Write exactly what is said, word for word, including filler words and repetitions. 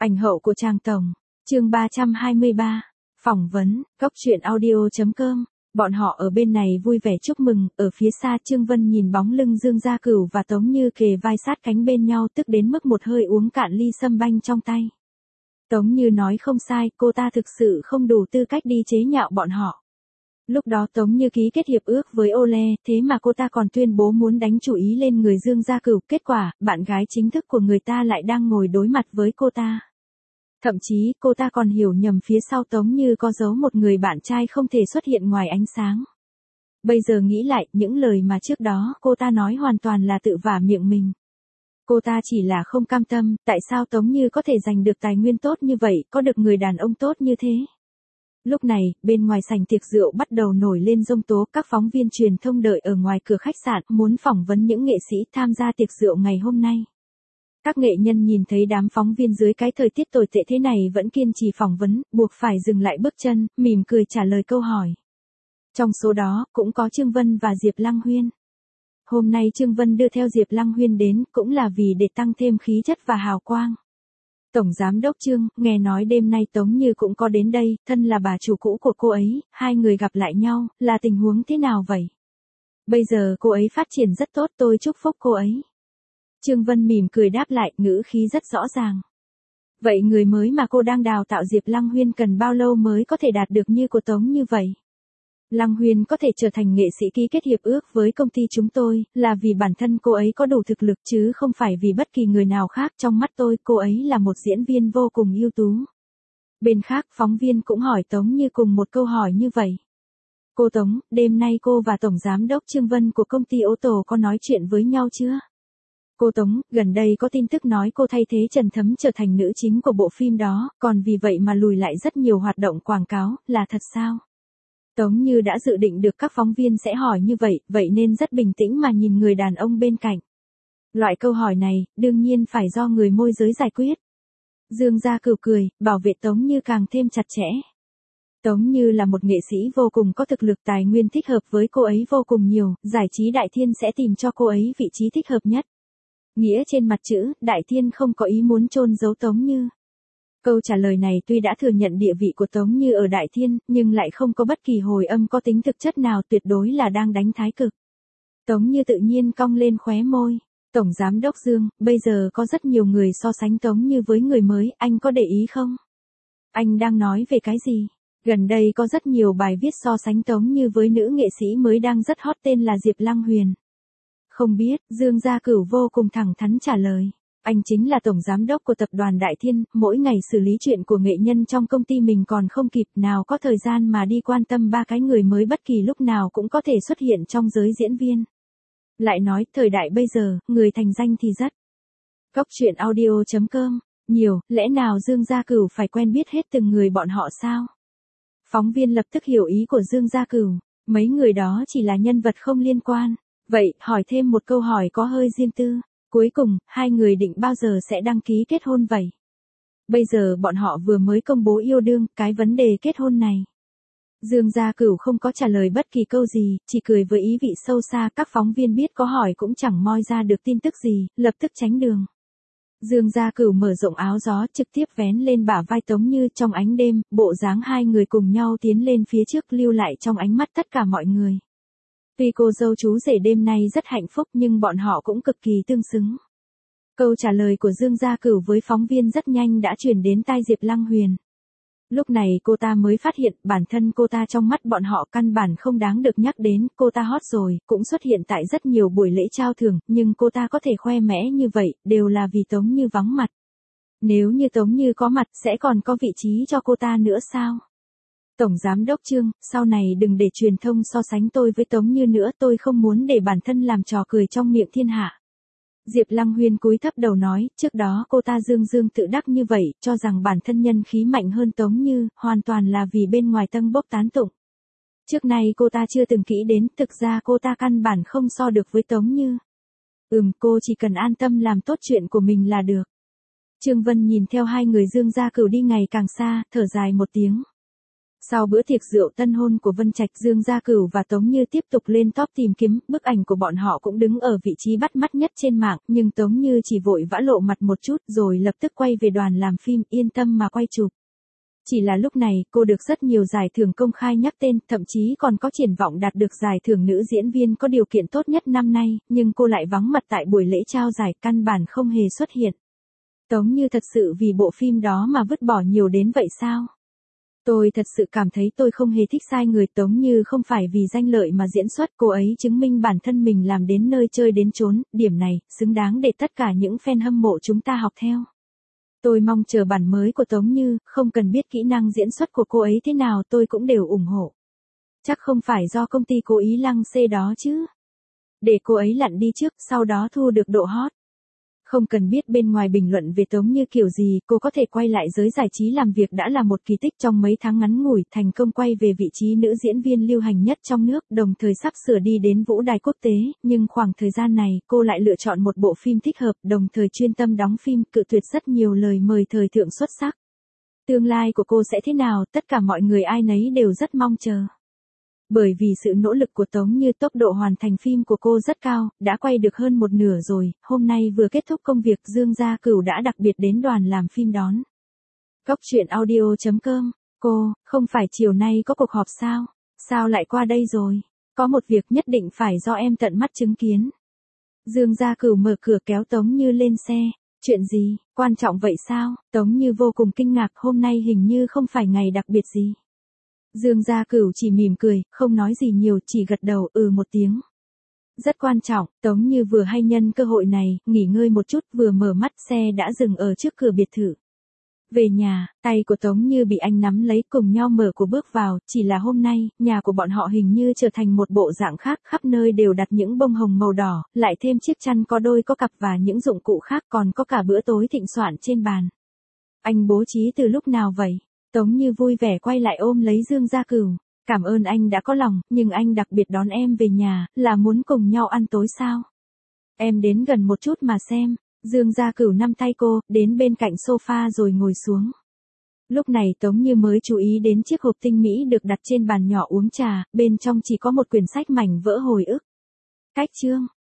Ảnh hậu của Trang Tổng. Chương ba trăm hai mươi ba. Phỏng vấn, Cốc Truyện Audio chấm com. Bọn họ ở bên này vui vẻ chúc mừng, ở phía xa Trương Vân nhìn bóng lưng Dương Gia Cửu và Tống Như kề vai sát cánh bên nhau, tức đến mức một hơi uống cạn ly sâm banh trong tay. Tống Như nói không sai, cô ta thực sự không đủ tư cách đi chế nhạo bọn họ. Lúc đó Tống Như ký kết hiệp ước với Ole, thế mà cô ta còn tuyên bố muốn đánh chủ ý lên người Dương Gia Cửu, kết quả, bạn gái chính thức của người ta lại đang ngồi đối mặt với cô ta. Thậm chí, cô ta còn hiểu nhầm phía sau Tống Như có giấu một người bạn trai không thể xuất hiện ngoài ánh sáng. Bây giờ nghĩ lại, những lời mà trước đó cô ta nói hoàn toàn là tự vả miệng mình. Cô ta chỉ là không cam tâm, tại sao Tống Như có thể giành được tài nguyên tốt như vậy, có được người đàn ông tốt như thế. Lúc này, bên ngoài sảnh tiệc rượu bắt đầu nổi lên giông tố, các phóng viên truyền thông đợi ở ngoài cửa khách sạn, muốn phỏng vấn những nghệ sĩ tham gia tiệc rượu ngày hôm nay. Các nghệ nhân nhìn thấy đám phóng viên dưới cái thời tiết tồi tệ thế này vẫn kiên trì phỏng vấn, buộc phải dừng lại bước chân, mỉm cười trả lời câu hỏi. Trong số đó, cũng có Trương Vân và Diệp Lăng Huyên. Hôm nay Trương Vân đưa theo Diệp Lăng Huyên đến, cũng là vì để tăng thêm khí chất và hào quang. Tổng Giám đốc Trương, nghe nói đêm nay Tống Như cũng có đến đây, thân là bà chủ cũ của cô ấy, hai người gặp lại nhau, là tình huống thế nào vậy? Bây giờ cô ấy phát triển rất tốt, tôi chúc phúc cô ấy. Trương Vân mỉm cười đáp lại, ngữ khí rất rõ ràng. Vậy người mới mà cô đang đào tạo Diệp Lăng Huyên cần bao lâu mới có thể đạt được như cô Tống như vậy? Lăng Huyên có thể trở thành nghệ sĩ ký kết hiệp ước với công ty chúng tôi, là vì bản thân cô ấy có đủ thực lực chứ không phải vì bất kỳ người nào khác. Trong mắt tôi, cô ấy là một diễn viên vô cùng ưu tú. Bên khác, phóng viên cũng hỏi Tống Như cùng một câu hỏi như vậy. Cô Tống, đêm nay cô và Tổng Giám đốc Trương Vân của công ty ô tô có nói chuyện với nhau chưa? Cô Tống, gần đây có tin tức nói cô thay thế Trần Thấm trở thành nữ chính của bộ phim đó, còn vì vậy mà lùi lại rất nhiều hoạt động quảng cáo, là thật sao? Tống Như đã dự định được các phóng viên sẽ hỏi như vậy, vậy nên rất bình tĩnh mà nhìn người đàn ông bên cạnh. Loại câu hỏi này, đương nhiên phải do người môi giới giải quyết. Dương Gia Cửu cười, bảo vệ Tống Như càng thêm chặt chẽ. Tống Như là một nghệ sĩ vô cùng có thực lực, tài nguyên thích hợp với cô ấy vô cùng nhiều, giải trí Đại Thiên sẽ tìm cho cô ấy vị trí thích hợp nhất. Nghĩa trên mặt chữ, Đại Thiên không có ý muốn chôn giấu Tống Như. Câu trả lời này tuy đã thừa nhận địa vị của Tống Như ở Đại Thiên, nhưng lại không có bất kỳ hồi âm có tính thực chất nào, tuyệt đối là đang đánh thái cực. Tống Như tự nhiên cong lên khóe môi. Tổng Giám đốc Dương, bây giờ có rất nhiều người so sánh Tống Như với người mới, anh có để ý không? Anh đang nói về cái gì? Gần đây có rất nhiều bài viết so sánh Tống Như với nữ nghệ sĩ mới đang rất hot tên là Diệp Lăng Huyên. Không biết, Dương Gia Cửu vô cùng thẳng thắn trả lời. Anh chính là tổng giám đốc của tập đoàn Đại Thiên, mỗi ngày xử lý chuyện của nghệ nhân trong công ty mình còn không kịp, nào có thời gian mà đi quan tâm ba cái người mới bất kỳ lúc nào cũng có thể xuất hiện trong giới diễn viên. Lại nói, thời đại bây giờ, người thành danh thì rất. Cốc Truyện Audio chấm com. Nhiều, lẽ nào Dương Gia Cửu phải quen biết hết từng người bọn họ sao? Phóng viên lập tức hiểu ý của Dương Gia Cửu, mấy người đó chỉ là nhân vật không liên quan. Vậy, hỏi thêm một câu hỏi có hơi riêng tư. Cuối cùng, hai người định bao giờ sẽ đăng ký kết hôn vậy? Bây giờ bọn họ vừa mới công bố yêu đương, cái vấn đề kết hôn này. Dương Gia Cửu không có trả lời bất kỳ câu gì, chỉ cười với ý vị sâu xa, các phóng viên biết có hỏi cũng chẳng moi ra được tin tức gì, lập tức tránh đường. Dương Gia Cửu mở rộng áo gió, trực tiếp vén lên bả vai Tống Như, trong ánh đêm, bộ dáng hai người cùng nhau tiến lên phía trước lưu lại trong ánh mắt tất cả mọi người. Tuy cô dâu chú rể đêm nay rất hạnh phúc nhưng bọn họ cũng cực kỳ tương xứng. Câu trả lời của Dương Gia Cửu với phóng viên rất nhanh đã truyền đến tai Diệp Lăng Huyên. Lúc này cô ta mới phát hiện bản thân cô ta trong mắt bọn họ căn bản không đáng được nhắc đến, cô ta hot rồi, cũng xuất hiện tại rất nhiều buổi lễ trao thưởng, nhưng cô ta có thể khoe mẽ như vậy, đều là vì Tống Như vắng mặt. Nếu như Tống Như có mặt sẽ còn có vị trí cho cô ta nữa sao? Tổng Giám đốc Trương, sau này đừng để truyền thông so sánh tôi với Tống Như nữa, tôi không muốn để bản thân làm trò cười trong miệng thiên hạ. Diệp Lăng Huyên cúi thấp đầu nói, trước đó cô ta dương dương tự đắc như vậy, cho rằng bản thân nhân khí mạnh hơn Tống Như, hoàn toàn là vì bên ngoài tâng bốc tán tụng. Trước nay cô ta chưa từng nghĩ đến, thực ra cô ta căn bản không so được với Tống Như. Ừm, cô chỉ cần an tâm làm tốt chuyện của mình là được. Trương Vân nhìn theo hai người Dương Gia Cửu đi ngày càng xa, thở dài một tiếng. Sau bữa tiệc rượu tân hôn của Vân Trạch, Dương Gia Cửu và Tống Như tiếp tục lên top tìm kiếm, bức ảnh của bọn họ cũng đứng ở vị trí bắt mắt nhất trên mạng, nhưng Tống Như chỉ vội vã lộ mặt một chút rồi lập tức quay về đoàn làm phim, yên tâm mà quay chụp. Chỉ là lúc này, cô được rất nhiều giải thưởng công khai nhắc tên, thậm chí còn có triển vọng đạt được giải thưởng nữ diễn viên có điều kiện tốt nhất năm nay, nhưng cô lại vắng mặt tại buổi lễ trao giải, căn bản không hề xuất hiện. Tống Như thật sự vì bộ phim đó mà vứt bỏ nhiều đến vậy sao? Tôi thật sự cảm thấy tôi không hề thích sai người. Tống Như không phải vì danh lợi mà diễn xuất, cô ấy chứng minh bản thân mình làm đến nơi chơi đến chốn, điểm này, xứng đáng để tất cả những fan hâm mộ chúng ta học theo. Tôi mong chờ bản mới của Tống Như, không cần biết kỹ năng diễn xuất của cô ấy thế nào tôi cũng đều ủng hộ. Chắc không phải do công ty cố ý lăng xê đó chứ. Để cô ấy lặn đi trước, sau đó thu được độ hot. Không cần biết bên ngoài bình luận về Tống Như kiểu gì, cô có thể quay lại giới giải trí làm việc đã là một kỳ tích. Trong mấy tháng ngắn ngủi, thành công quay về vị trí nữ diễn viên lưu hành nhất trong nước, đồng thời sắp sửa đi đến vũ đài quốc tế, nhưng khoảng thời gian này, cô lại lựa chọn một bộ phim thích hợp, đồng thời chuyên tâm đóng phim, cự tuyệt rất nhiều lời mời thời thượng xuất sắc. Tương lai của cô sẽ thế nào, tất cả mọi người ai nấy đều rất mong chờ. Bởi vì sự nỗ lực của Tống Như, tốc độ hoàn thành phim của cô rất cao, đã quay được hơn một nửa rồi, hôm nay vừa kết thúc công việc, Dương Gia Cửu đã đặc biệt đến đoàn làm phim đón. Cốc truyện audio chấm com, cô, không phải chiều nay có cuộc họp sao? Sao lại qua đây rồi? Có một việc nhất định phải do em tận mắt chứng kiến. Dương Gia Cửu mở cửa kéo Tống Như lên xe. Chuyện gì, quan trọng vậy sao? Tống Như vô cùng kinh ngạc, hôm nay hình như không phải ngày đặc biệt gì. Dương Gia Cửu chỉ mỉm cười, không nói gì nhiều, chỉ gật đầu, ừ một tiếng. Rất quan trọng, Tống Như vừa hay nhân cơ hội này, nghỉ ngơi một chút, vừa mở mắt, xe đã dừng ở trước cửa biệt thự. Về nhà, tay của Tống Như bị anh nắm lấy, cùng nhau mở cửa bước vào, chỉ là hôm nay, nhà của bọn họ hình như trở thành một bộ dạng khác, khắp nơi đều đặt những bông hồng màu đỏ, lại thêm chiếc chăn có đôi có cặp và những dụng cụ khác, còn có cả bữa tối thịnh soạn trên bàn. Anh bố trí từ lúc nào vậy? Tống Như vui vẻ quay lại ôm lấy Dương Gia Cửu. Cảm ơn anh đã có lòng, nhưng anh đặc biệt đón em về nhà, là muốn cùng nhau ăn tối sao? Em đến gần một chút mà xem. Dương Gia Cửu nắm tay cô, đến bên cạnh sofa rồi ngồi xuống. Lúc này Tống Như mới chú ý đến chiếc hộp tinh mỹ được đặt trên bàn nhỏ uống trà, bên trong chỉ có một quyển sách mảnh vỡ hồi ức. Cách chương,